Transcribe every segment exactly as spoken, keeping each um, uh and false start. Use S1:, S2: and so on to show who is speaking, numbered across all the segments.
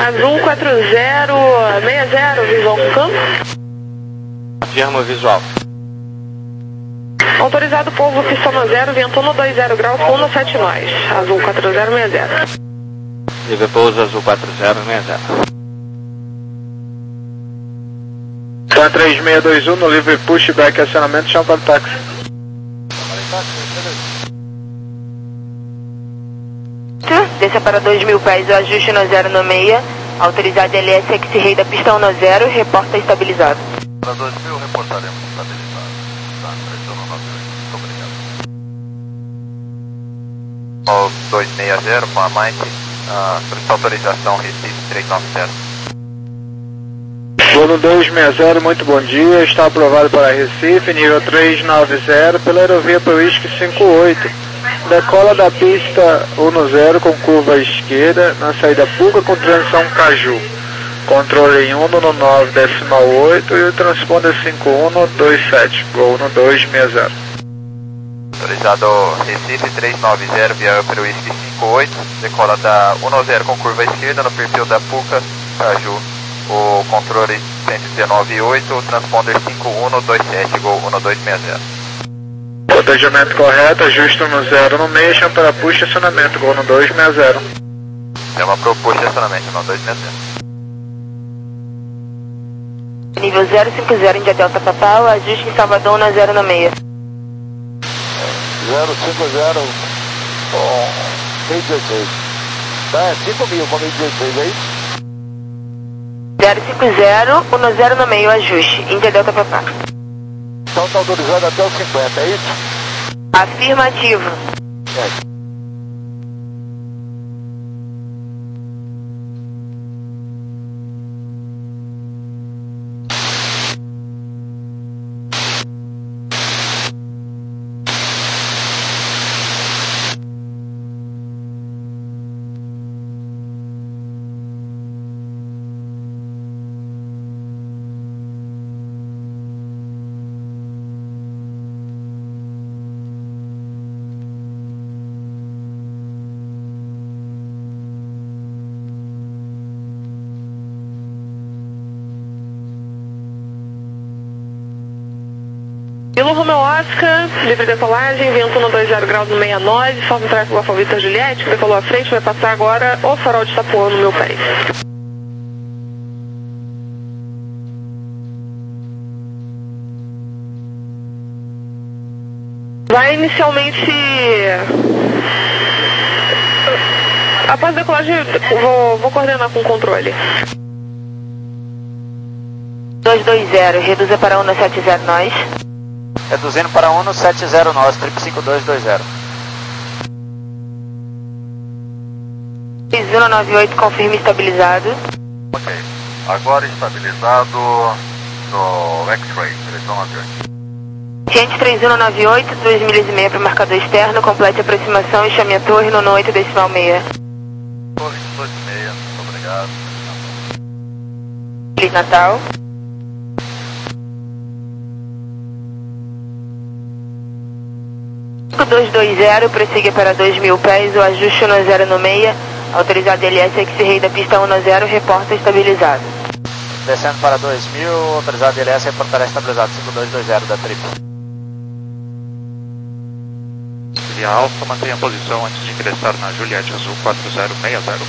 S1: Azul quatro zero seis zero, visual com campo.
S2: Firma visual.
S1: Autorizado povo, pista no zero, vento um dois zero graus, um sete nós. Azul quatro zero seis zero.
S2: Livre pouso azul quatro zero seis zero.
S3: Tá três seis dois um no livre pushback, acionamento, chama para o táxi.
S4: Desça para dois mil pés, o ajuste no zero no meia. Autorizado L S X-Ray da pista um no zero, reporta estabilizado.
S5: Para dois mil, reportaremos estabilizado. Tá, pressão no nove oito, muito obrigado. dois seis zero, com a Mike, uh, solicita autorização, Recife três nove zero.
S3: Voo dois seis zero, muito bom dia, está aprovado para Recife, nível três nove zero, pela aerovia para o Whisky cinco oito. Decola da pista um no zero com curva à esquerda, na saída Puca com transição Caju. Controle em um no nove decimal oito e o transponder cinco um no dois sete, gol no dois seis zero.
S5: Autorizado Recife três nove zero, via Upper Whisky cinco oito, decola da um no zero com curva à esquerda no perfil da Puca, Caju. O controle cento e dezenove oito, o transponder cinco um no dois sete, gol um no dois seis zero.
S3: Protejamento correto, ajuste no zero no meio, chama para push, acionamento, gol no dois seis zero.
S5: Chama para o push, acionamento, no dois seis zero.
S4: Nível zero cinco zero, Índia Delta Total, ajuste em Salvador na zero no meia.
S6: zero cinco zero com mil e dezesseis. Tá, é cinco mil com mil e dezesseis, é isso?
S4: zero cinco zero, um no zero no meio, ajuste, Índia Delta Total.
S6: Então está autorizado até os cinquenta, é isso?
S4: Afirmativo.
S6: É.
S1: Pelo Romeo Oscar, livre decolagem, vento no dois zero graus no sessenta e nove, forma o tráfego Alfa Victor Juliette, que decolou à frente, vai passar agora o farol de Itapuã no meu pé. Vai inicialmente... Após a decolagem, vou, vou coordenar com o controle.
S4: dois dois zero, reduza para um no sete zero nós.
S2: Reduzindo para um no sete zero nós, triplo cinco dois dois zero.
S4: três um nove oito, confirme estabilizado.
S5: Ok, agora estabilizado no X-Ray, direção nove oito.
S4: Ciente três um nove oito, duas milhas e meia para o marcador externo, complete a aproximação e chame a torre no oito decimal meia.
S5: Torre dois meia, muito obrigado.
S4: Feliz Natal. dois dois zero, prossiga para dois mil pés, o ajuste no zero no meia, autorizado L S X-Ray da pista um no zero, reporta estabilizado.
S2: Descendo para dois mil, autorizado L S, reportará estabilizado, cinco dois dois zero da tripla.
S5: Via Alfa, mantenha a posição antes de ingressar na Juliette Azul quatro zero seis zero.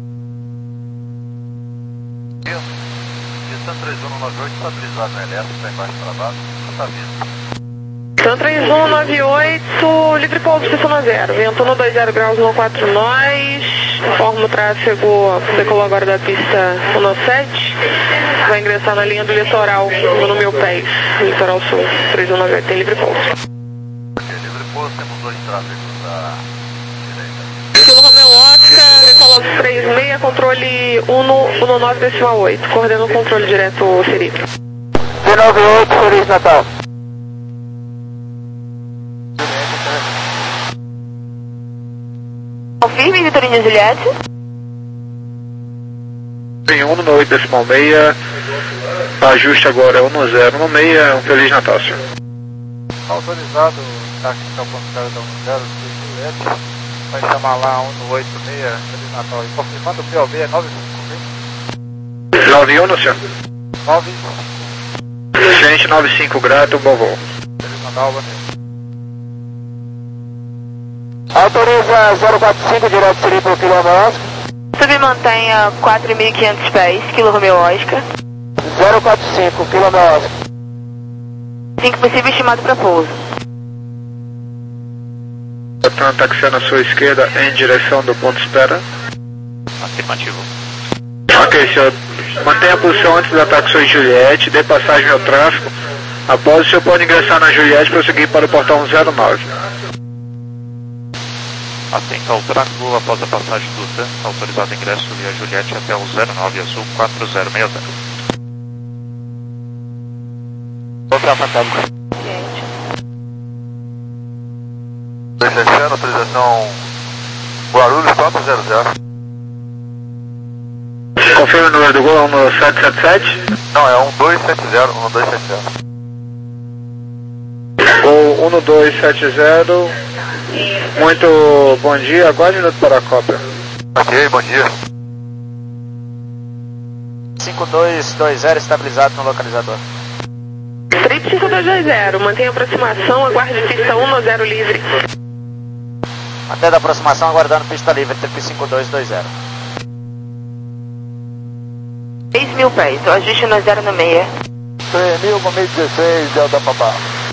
S5: Pista três um nove oito, estabilizado no L S, está embaixo travado, está visto.
S1: Então três um nove oito, livre pouso, pista no zero, vento no dois zero graus no quatro nós, informa o tráfego, decolou agora da pista um no sete, vai ingressar na linha do litoral, no meu pé, litoral sul, três um nove oito, tem livre pouso.
S5: Ok, livre pouso, temos dois tráfegos da direita.
S1: Pelo Romeo Oscar, decolou três seis, controle um no nove decimal oito, coordena o controle direto, Siri.
S6: C nove oito, Feliz Natal.
S4: Confirme, Vitorino Juliette.
S3: Em um no oito decimal meia, ajuste agora é um no zero no meia, um Feliz Natal, senhor.
S6: Autorizado, táxi Calpontário da um zero, Juliette. Vai chamar lá um no oito seis, Feliz Natal. E confirmando o P O B é nove cinco,
S3: nove um, senhor?
S2: nove.
S3: Gente nove cinco, grato, bom voo.
S6: Autoriza zero quatro cinco, direto seria para o quilômetro Oscar.
S4: Submantenha quatro mil e quinhentos pés, Kilo Romeo Oscar.
S6: zero quatro cinco, quilômetro Oscar.
S4: cinco possível estimado para pouso.
S3: Portanto, taxiando à sua esquerda em direção do ponto espera.
S2: Afirmativo.
S3: Ok, senhor. Mantenha a posição antes do ataque sobre Juliette, dê passagem ao tráfego. Após, o senhor pode ingressar na Juliette e prosseguir para o portão zero nove.
S2: Atento ao tráfego após a passagem do T A M, autorizado ingresso via Juliette até o zero nove Azul quatro zero seis zero.
S6: Outra fantasma.
S5: dois sete zero, autorização Guarulhos quatro zero zero.
S3: Confirma o número do gol, um sete sete sete.
S5: Não, é um dois sete zero, um dois sete zero.
S3: Gol um dois sete zero. Muito bom dia, aguarde um minuto para a cópia.
S5: Ok, bom dia.
S2: cinco dois dois zero, estabilizado no localizador.
S1: Trip cinco dois dois zero, mantenha aproximação, aguarde pista um zero livre.
S2: Até da aproximação, aguardando pista livre, Trip cinco dois dois zero.
S4: seis mil pés, o ajuste no zero no meia.
S6: três mil, com mil e dezesseis, Delta Papá.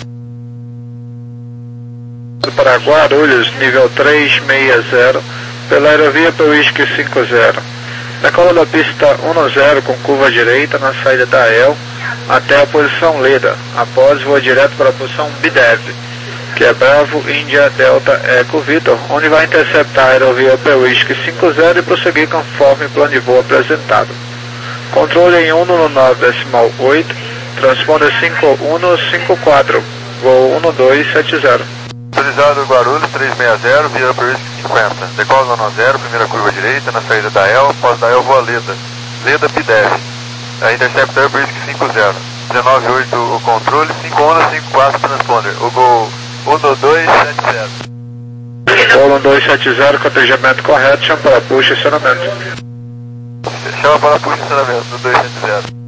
S3: Para Guarulhos, nível três seis zero, pela aerovia para o Whisky cinco zero. Decola da pista um zero com curva direita na saída da E L até a posição Leda. Após, voa direto para a posição B D E V, que é Bravo, Índia, Delta, Eco, Vitor, onde vai interceptar a aerovia para o Whisky cinco zero e prosseguir conforme o plano de voo apresentado. Controle em um nove decimal oito, transponder cinco um cinco quatro, voo um dois sete zero.
S5: Autorizado Guarulhos três seis zero, via Upper Whisky cinquenta. Decola no zero, primeira curva direita, na saída da E L, após da E L voa Leda. Leda P D F. A intercepta Upper Whisky cinco zero. dezenove oito o controle, cinco um cinco quatro transponder. O gol um dois sete zero.
S3: Gol um dois sete zero, cotejamento correto, chama para puxa, acionamento.
S5: Chama para puxa estacionamento, no dois sete zero.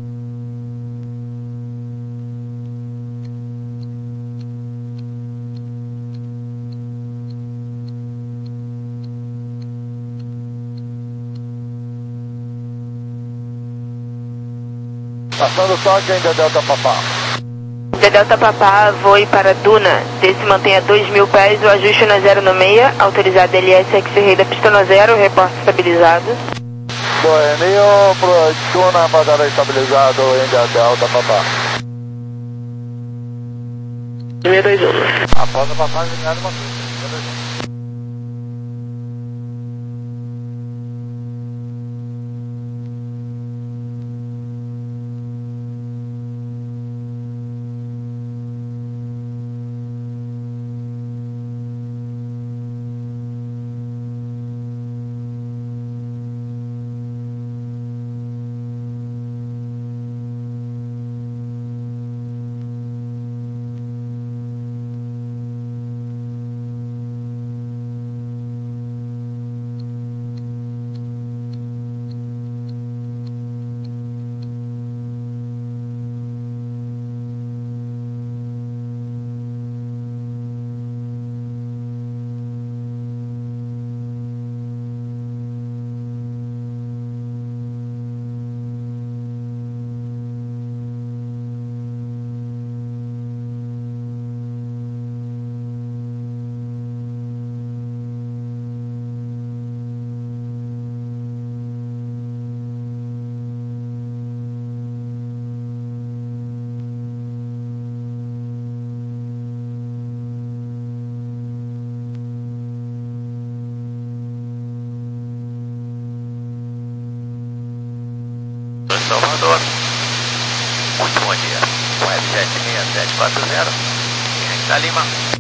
S6: Passando toque ainda, Delta Papá.
S4: De Delta Papá, voe para Duna. Desse mantenha dois mil pés, o ajuste no zero no meia. Autorizado L S X-Ray da pista no zero, reporte estabilizado.
S6: dois mil, pro Duna, padrão estabilizado ainda, Delta Papá.
S1: seis dois um.
S2: Após a passagem, ligado uma pista.
S5: Salvador. Muito bom dia. Web sete seis sete quatro zero. Da Lima.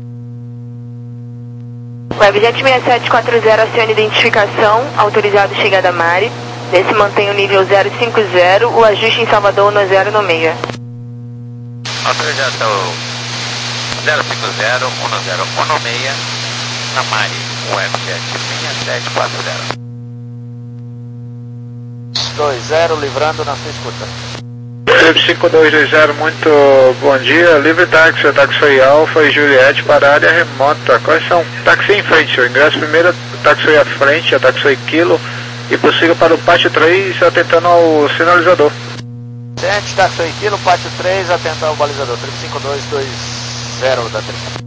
S4: Webjet seis sete quatro zero, acione identificação. Autorizado chegada a Mari. Desse mantém o nível zero cinco zero. O ajuste em Salvador no zero no meia.
S5: Autorização zero cinco zero, um zero um no meia. Na Mari. Webjet seis sete quatro zero.
S6: dois zero, livrando na sua escuta.
S3: Felipe cinco dois dois zero, muito bom dia. Livre táxi, táxi Alfa e Juliette para a área remota. Quais são? Táxi em frente, o ingresso primeiro, táxi à frente, a táxi Kilo e prossiga para o pátio três, atentando ao sinalizador.
S6: Gente, táxi Kilo, pátio três, atentando ao balizador. Felipe cinco dois dois zero da trinta.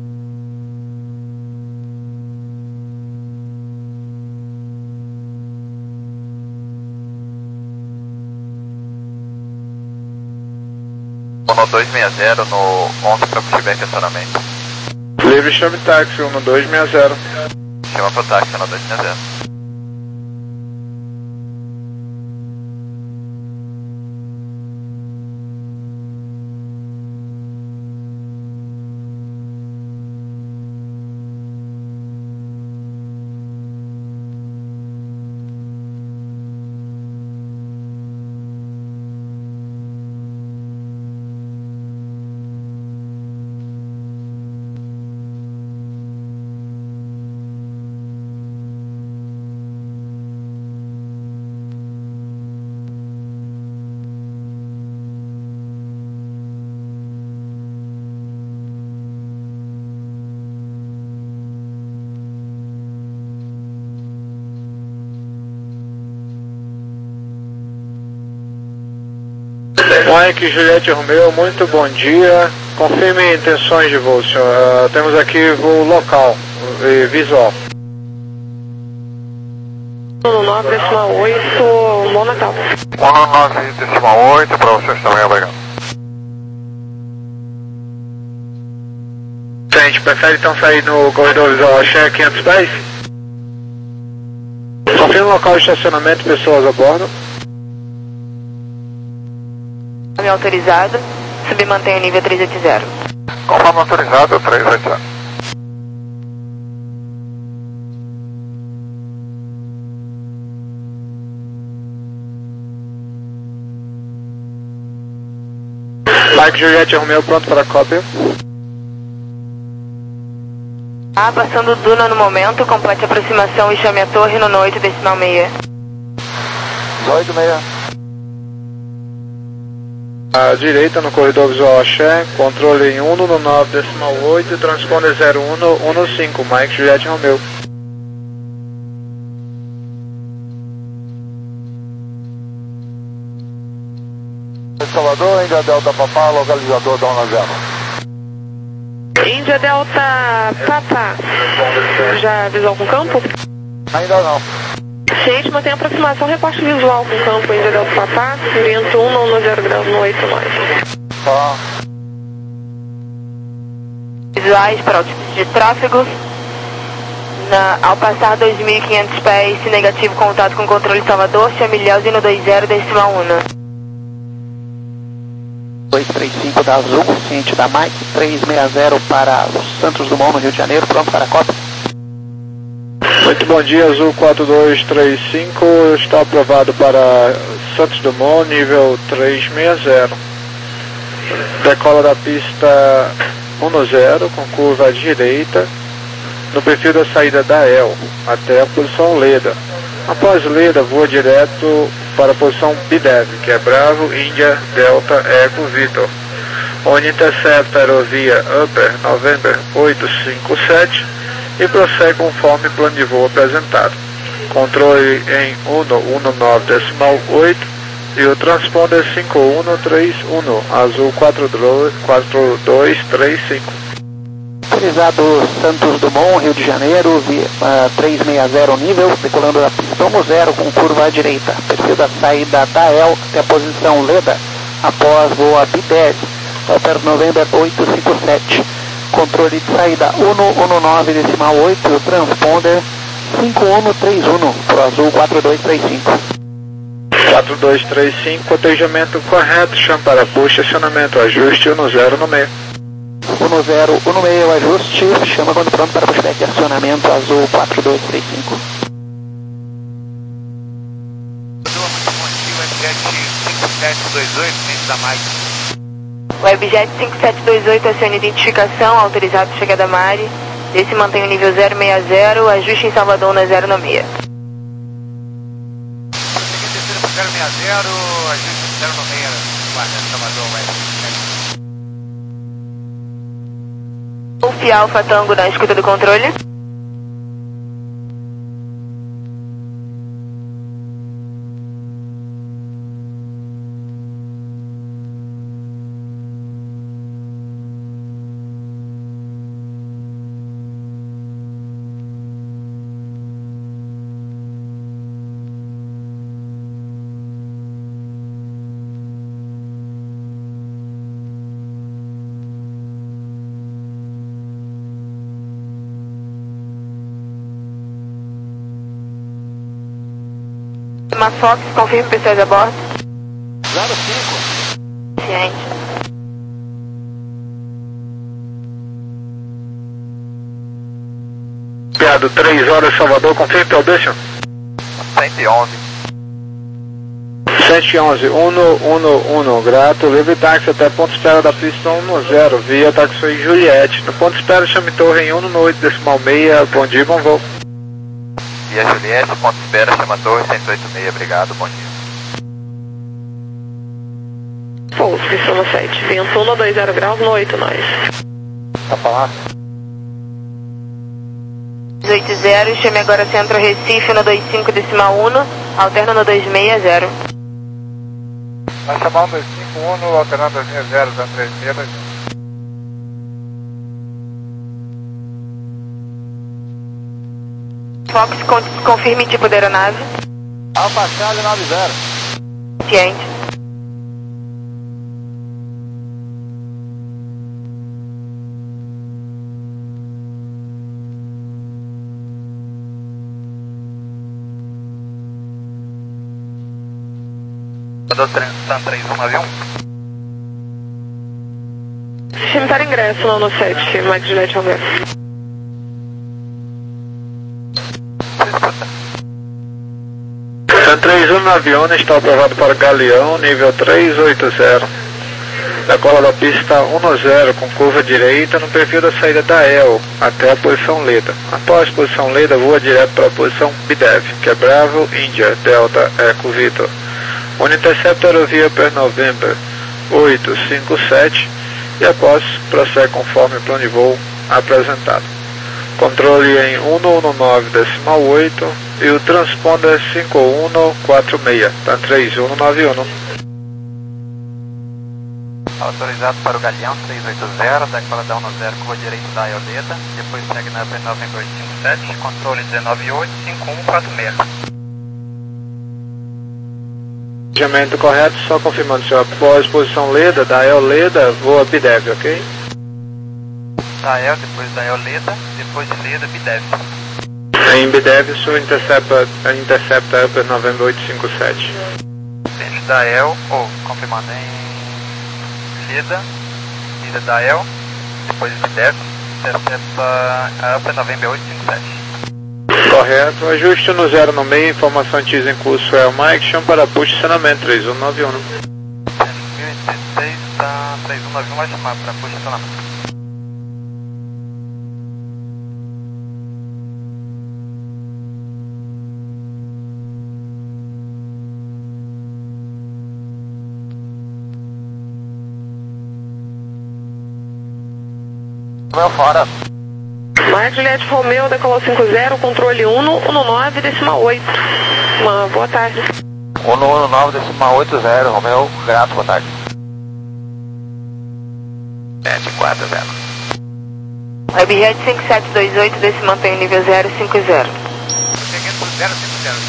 S5: um dois seis zero no onze para pushback acionamento.
S3: Livre chame táxi um dois seis zero.
S5: Chama pro táxi um dois seis zero.
S3: Mike, Juliette Romeo, muito bom dia. Confirme intenções de voo, senhor. Uh, temos aqui voo local e visual.
S1: um nove decimal oito, bom Natal.
S5: um nove decimal oito para vocês também, obrigado.
S3: A gente prefere então sair no corredor visual Axé quinhentos pés? Confirme o local de estacionamento, pessoas a bordo.
S4: Autorizado, submantenha o nível três oito zero.
S5: Conforme autorizado, três oito zero.
S3: Mike, Juliette Romeo, pronto para a cópia.
S4: Ah, passando Duna no momento, complete a aproximação e chame a torre no oito decimal seis.
S6: oito seis.
S3: À direita no corredor visual Axé, controle em um no nove decimal oito, transponder zero um no um no cinco, Mike, Juliette Romeo.
S6: Salvador, Índia Delta Papá, localizador da um zero.
S1: Índia Delta Papa, já avisou com campo?
S6: Ainda não.
S1: Ciente, mantém a aproximação, reporte visual com campo Índia Delta Papa, vento um, não zero graus no oito nove.
S6: Tá.
S4: Visuais para altitude de tráfego. Na, ao passar dois mil e quinhentos pés, se negativo contato com controle Salvador, chame Ilhéus no dois zero decimal um.
S7: dois três cinco da Azul, ciente da Mike, três seis zero para Santos Dumont, no Rio de Janeiro, pronto para a Copa.
S3: Muito bom dia, Azul quatro dois três cinco, está aprovado para Santos Dumont, nível três seis zero. Decola da pista um zero, com curva à direita, no perfil da saída da E L, até a posição Leda. Após Leda, voa direto para a posição B D E V, que é Bravo, Índia, Delta, Eco, Victor, onde intercepta a aerovia Upper November oito cinco sete e prossegue conforme plano de voo apresentado. Controle em um no nove decimal oito e o transponder cinco um três um, Azul quatro dois três cinco.
S7: Autorizado Santos Dumont, Rio de Janeiro, via, uh, três seis zero nível, decolando da pista um zero com curva à direita. Perfil da saída da E L até a posição Leda, após voa B D E V, Upper November oito cinco sete. Controle de saída um no nove decimal oito, transponder cinco um três um, para o Azul quatro dois três cinco.
S3: quatro dois três cinco, cotejamento correto, chama para push, estacionamento, ajuste um zero no meio.
S7: um zero, um no meio, ajuste, chama quando pronto para pushback, acionamento, Azul quatro dois três cinco.
S4: Webjet cinco sete dois oito, acione identificação, autorizado chegada Mari. Esse mantém o nível zero seis zero, ajuste em Salvador na zero no meio.
S5: zero seis zero.
S2: zero, ajuste zero no meio, guarda, Salvador, vai.
S4: Golf Alfa Tango na escuta do controle. Uma Fox, confirme pessoas a bordo.
S6: zero cinco.
S4: Ciente.
S3: Piado, três horas Salvador, confirme pelo deixa.
S5: cento e onze.
S3: cento e onze, cento e onze, grato, livre táxi até ponto espera da pista um zero, via táxi Juliette. No ponto espera chame torre em um no oito decimal meia, bom dia, bom voo.
S5: Via Juliette, ponto espera, chama torre cento e oito seis, obrigado, bom dia.
S1: Pouso, pista no sete, vento um dois zero graus no oito, nós.
S6: Tá falando?
S4: dezoito zero, chame agora Centro Recife no dois cinco decimal um, alterna no dois seis zero.
S2: Vai chamar um dois cinco um, alternando dois seis zero, dando três seis.
S4: Fox, con confirme tipo de aeronave.
S6: Alfa Charlie nove zero.
S4: Ciente.
S5: Mandou Sam três um nove um.
S1: Limitar ingresso lá no sete, Mike Juliette Romeo.
S3: Sam três um no avião, está aprovado para Galeão, nível trezentos e oitenta. Decola da pista um zero com curva direita no perfil da saída da E L até a posição Leda. Após a posição Leda, voa direto para a posição B D E V, que é Bravo, Índia, Delta, Eco, Vitor. One Interceptor Aerovia per November oito cinco sete e após prossegue conforme o plano de voo apresentado. Controle em cento e dezenove decimal oito e o transponder cinco um quatro seis, tá três um nove um.
S5: Autorizado para o Galeão três oito zero, decola da um zero, curva direita da Eoleda, depois segue na P November oito cinco sete, controle dezenove oito cinco um quatro seis.
S3: Planejamento correto, só confirmando, senhor. Após posição Leda, da E L Leda, voa B D E V, ok?
S5: Da E L, depois da Eoleda, depois de Leda, B D E V.
S3: Em B D E V, sua intercepta, intercepta Upper November oito cinco sete.
S5: Frente da E L, ou confirmando em Leda, ida da E L, depois de B D E V, intercepta a Upper November oito cinco sete.
S3: Correto, ajuste no zero no meio, informação T I S em curso é uma action para push estacionamento três um nove um.
S5: mil e dezesseis, tá, três um nove um vai chamar para push estacionamento.
S6: Meu fora.
S1: Mike Juliette Romeo, decolou cinco zero, controle um nove decimal oito. Uma boa tarde.
S6: um nove decimal oito zero, Romeu, grato, boa tarde.
S5: sete quatro zero.
S4: Webhead cinco sete dois oito, desse mantém o nível zero cinco zero.
S2: Seguindo por zero cinco zero,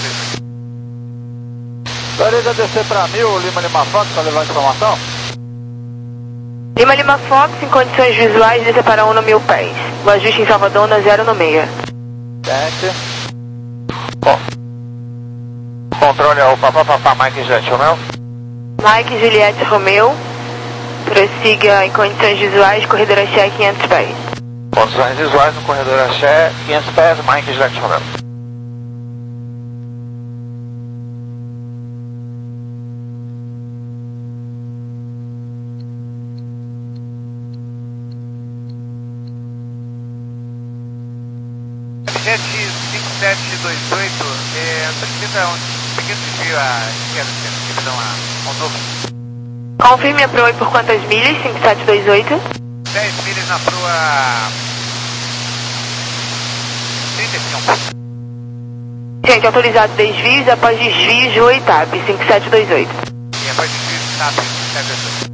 S6: Autoriza descer para mil, Lima Lima Fox, para levar informação?
S4: Lima Lima Fox, em condições visuais, desce para um no mil pés. O ajuste em Salvador na zero no meia.
S6: Sete. Bom. Controle ao papapá, Mike Juliette Romeu.
S4: Mike Juliette Romeo, prossiga em condições visuais, corredor axé quinhentos pés.
S6: Condições visuais no corredor axé, quinhentos pés, Mike Juliette Romeu.
S2: Jet cinco sete dois oito, é, solicita um seguinte desvio à esquerda, divisão a Moldova.
S4: Confirme a proa por quantas milhas? cinco sete dois oito.
S2: dez milhas na proa trinta e cinco.
S4: Gente, autorizado desvios após desvios de oi TAP cinco sete dois oito.
S2: E após desvios TAP cinco sete dois oito.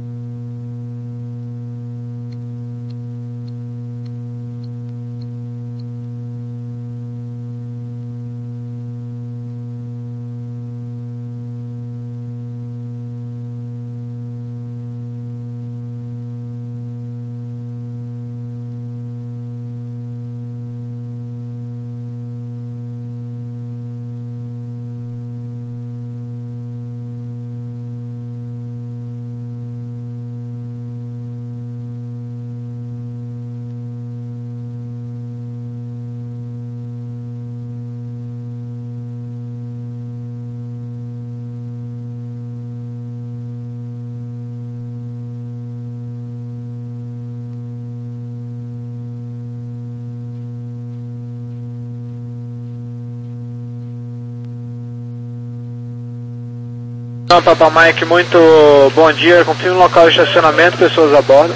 S3: Não, Papa Mike, muito bom dia. Confirme o local de estacionamento, pessoas a bordo.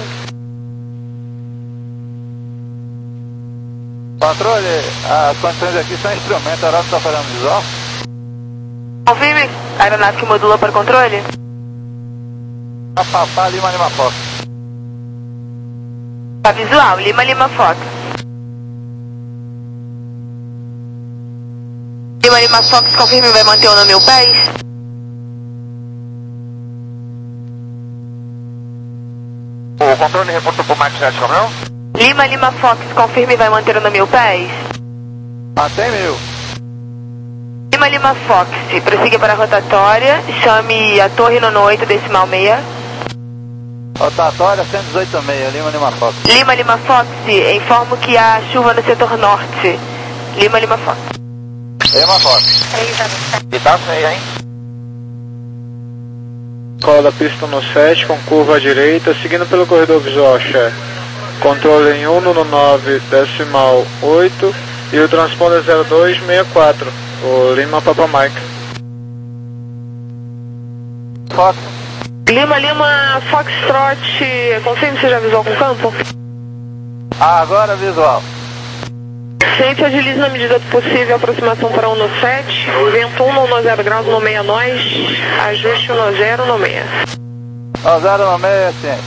S6: Controle, as condições aqui são instrumentos, a aeronave está fazendo visual?
S4: Confirme, aeronave que modula para controle.
S6: Papá, Lima, Lima, Fox.
S4: Tá visual, Lima, Lima, Fox. Lima, Lima, Fox, confirme, vai manter o no mil pés.
S5: O controle reportou para o Mike sete Romeo?
S4: Lima, Lima, Fox, confirme, vai manter o no mil pés.
S6: Até mil.
S4: Lima, Lima, Fox, prossiga para a rotatória, chame a torre nono oito decimal meia.
S6: Rotatória cento e dezoito vírgula seis, Lima, Lima, Fox.
S4: Lima, Lima, Fox, informo que há chuva no setor norte. Lima, Lima, Fox.
S6: Lima, Fox.
S5: E tá feio, hein?
S3: Cola da pista no sete com curva à direita, seguindo pelo corredor visual, chefe. Controle em cento e nove decimal oito e o transponder zero dois seis quatro, o Lima Papa Mike.
S6: Fox.
S1: Lima, Lima, Foxtrot, confirme se já visual com campo.
S6: Ah, agora visual.
S1: Gente, agilize na medida do possível a aproximação para um no sete, vento um no zero graus no meia nós, ajuste um no zero no meia.
S6: No zero no meia, ciente.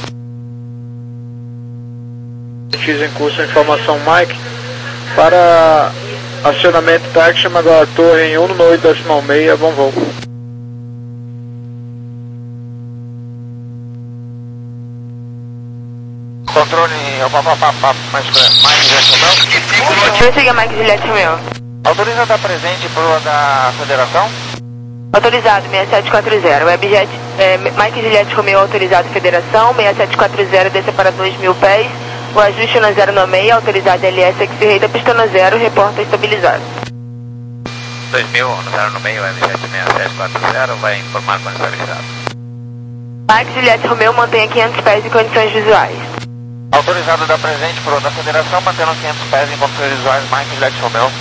S3: Fiz em curso a informação Mike para acionamento táxi, chama agora a torre em cento e oito decimal seis, bom voo.
S5: Controle, mais Romeo?
S4: Prossiga, Mike Juliette Romeo.
S5: Autoriza estar presente proa da Federação?
S4: Autorizado, seis sete quatro zero. Webjet, é, Mike Juliette Romeo autorizado Federação, seis sete quatro zero, desça para dois mil pés. O ajuste no zero no meio, autorizado L S X-Ray da pista no zero, reporta estabilizado.
S2: dois mil, no zero no meio, M sete seis sete quatro zero, vai informar quando estabilizado.
S4: Mike Juliette Romeo mantenha quinhentos pés em condições visuais.
S5: Autorizado da presente proa da Federação, mantendo quinhentos pés em condições visuais, Mike Juliette Romeo.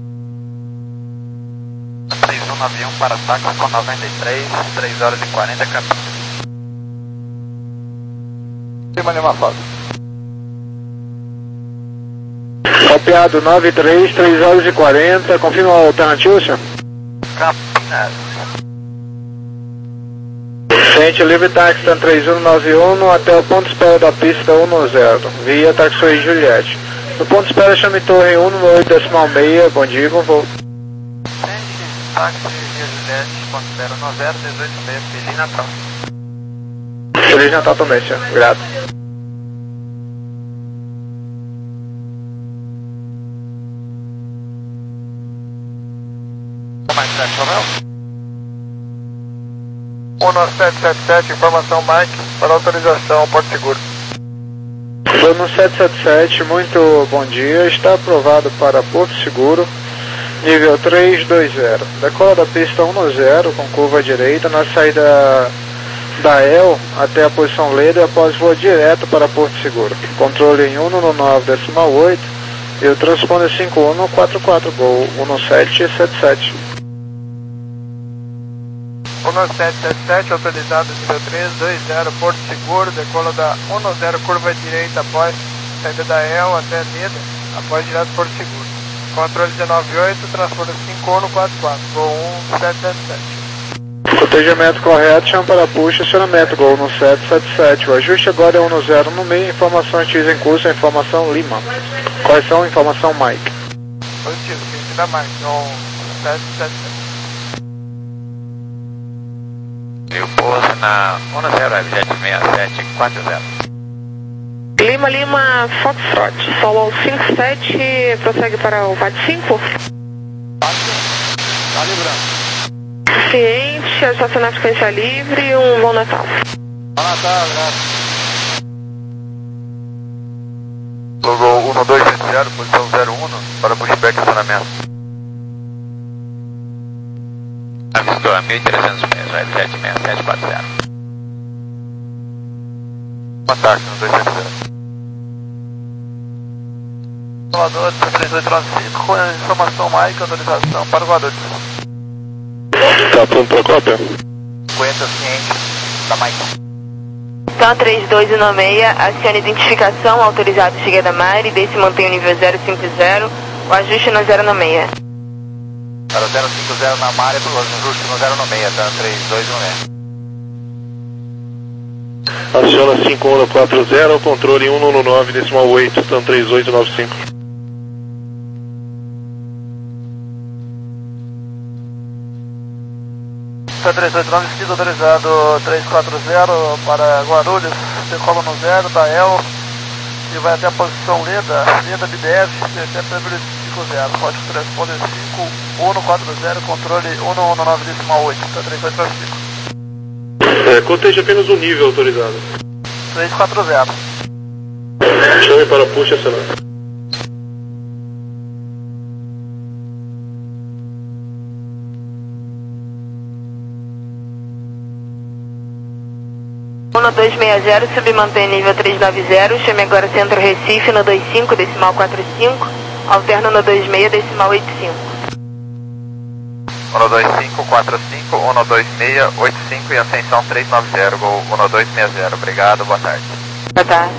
S2: três um nove um para táxi com noventa e três, três horas e quarenta, capítulo.
S6: Lima, Lima, Fox.
S3: Copiado nove três, três horas e quarenta, confirma a alternativa, senhor?
S2: Campinas.
S3: Gente, livre táxi três um nove um até o ponto de espera da pista dez, via Taxi Juliette. No ponto de espera chame torre cento e oito decimal seis, bom dia, bom voo.
S2: Táxi via Juliette, ponto zero no zero, dezoito meia, Feliz Natal.
S3: Feliz Natal também, senhor. Obrigado.
S5: Mike sete Romeo? um nove sete sete sete, informação Mike, para autorização, Porto Seguro.
S3: Bruno sete sete sete, muito bom dia, está aprovado para Porto Seguro, nível três dois zero. Decola da pista dez com curva à direita, na saída da E L até a posição Leda, após voo direto para Porto Seguro. Controle em cento e nove decimal oito e o transponder cinco um quatro quatro, Gol um sete sete sete. um sete sete sete, autorizado nível três, dois zero, Porto Seguro, decola da um zero, curva direita após saída da E L até Leda, após direto Porto Seguro. Controle dezenove oito, transporte cinco um quatro quatro, Gol um sete sete sete. Cotejamento correto, chama para puxa, acionamento, Gol um sete sete sete. O ajuste agora é um zero no meio, informação X em curso, informação Lima. Correção, informação Mike. Positivo, X da Mike, um sete sete sete.
S5: E o pouso na um zero, Webjet seis sete quatro zero.
S1: Lima, Lima, Foxtrot, solo cinco sete, prossegue para o V A T cinco.
S3: Tá livrando.
S1: Ciente, estacionar frequência livre, um bom Natal.
S3: Bom Natal, graças.
S5: Logo um dois sete zero, posição zero um, para pushback e acionamento. Avistou a mil e trezentos metros, Webjet seis sete quatro zero. Contato no dois sete zero.
S3: Salvador, três oito nove cinco, com a informação Mike, autorização para o Guarulhos.
S8: Tá pronto para a cópia?
S5: cinquenta ciente da Mike.
S4: Então, três dois um seis, acione identificação, autorizado chegada Mari, desse mantém o nível zero cinco zero, o ajuste no zero seis.
S5: Para o zero cinco zero na Mari, para o ajuste no zero seis, tá? três dois um seis.
S8: Aciona cinco um quatro zero, controle um um nove, decimal oito, stand três oito nove cinco.
S3: três oito nove cinco, autorizado três quatro zero para Guarulhos, decola no zero da E L e vai até a posição Leda, Leda B D F, até previsto cinco zero, código transponder cinco um quatro zero, controle um um nove decimal oito, tá três oito nove cinco.
S8: É, coteja apenas o nível autorizado.
S3: três quatro zero.
S8: Chame para puxa, acionar.
S4: um dois seis zero, submantém nível três nove zero, chame agora centro Recife no dois cinco, decimal quatro cinco, alterno no dois seis, decimal oito cinco.
S5: um dois cinco quatro cinco, um dois seis oito cinco e ascensão três nove zero, Gol um dois seis zero. Obrigado, boa tarde.
S4: Boa tarde.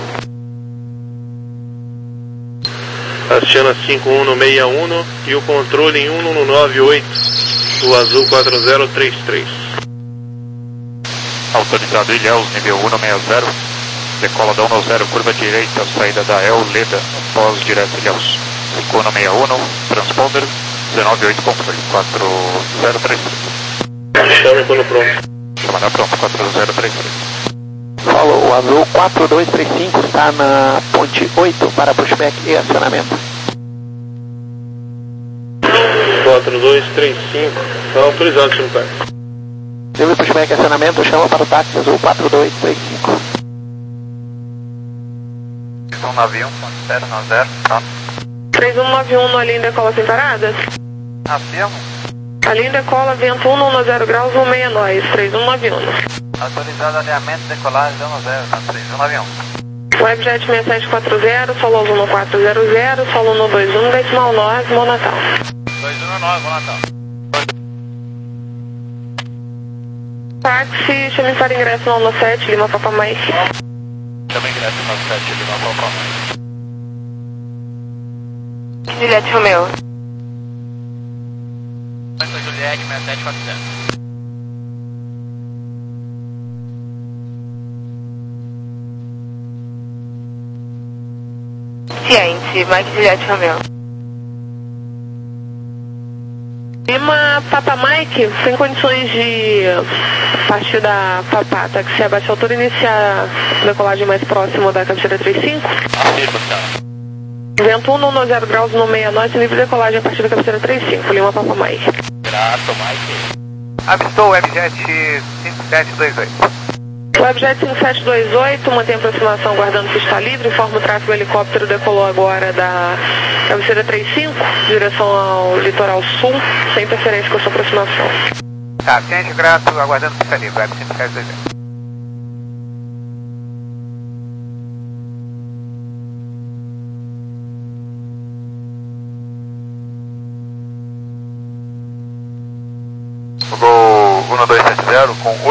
S8: Aciona cinco um seis um e o controle em um um nove oito, o azul quatro zero três três.
S2: Autorizado Ilhéus, nível um seis zero, decola da um zero, curva direita, saída da E L, Leda, após direto Ilhéus. cinco um seis um, transponder, dezenove oito, controle, quatro zero três três.
S8: Chame quando pronto.
S2: Chamada pronto, quatro zero três três.
S7: Falou, o azul quatro dois três cinco está na ponte oito para pushback e acionamento.
S8: quatro dois três cinco, está autorizado, senhor Pai.
S7: Teve pushback e acionamento, chama para o táxi azul quatro dois três cinco.
S5: um nove um, zero nove zero, pronto.
S1: três um nove um na linha decola sem paradas.
S5: Afirmo.
S1: A linha decola, vento um um zero graus, um seis nós, três um nove um.
S5: Autorizado alinhamento, decolagem um zero, três um nove um.
S1: Webjet seis sete quatro zero, solo um quatro zero zero, solo um dois um, decimal nove, bom Natal.
S5: dois um nove, bom Natal.
S1: Táxi, chame para ingresso no um sete, Lima Papa Mike.
S5: Também ingresso no sete, Lima Papa Mike.
S4: Juliette Romeo.
S5: Juliette seis sete quatro zero.
S4: Ciente, Mike Juliette Romeo.
S1: Lima Papa Mike, sem condições de partir da Papá, táxi abaixo a altura, iniciar a decolagem mais próximo da cabeceira trinta e cinco.
S5: Afirma, tá.
S1: Vento um um zero graus no seis nós, livre decolagem a partir da cabeceira trinta e cinco, Lima Papa Mike.
S5: Grato, Mike. Avistou o Webjet cinco sete dois oito.
S1: Webjet cinco sete dois oito, mantém a aproximação guardando pista livre, informa o tráfego, o helicóptero decolou agora da cabeceira trinta e cinco, direção ao litoral sul, sem interferência com a sua aproximação.
S5: Tá, ciente, grato, aguardando pista livre, Web cinco sete dois oito. Gol um dois sete zero. zero com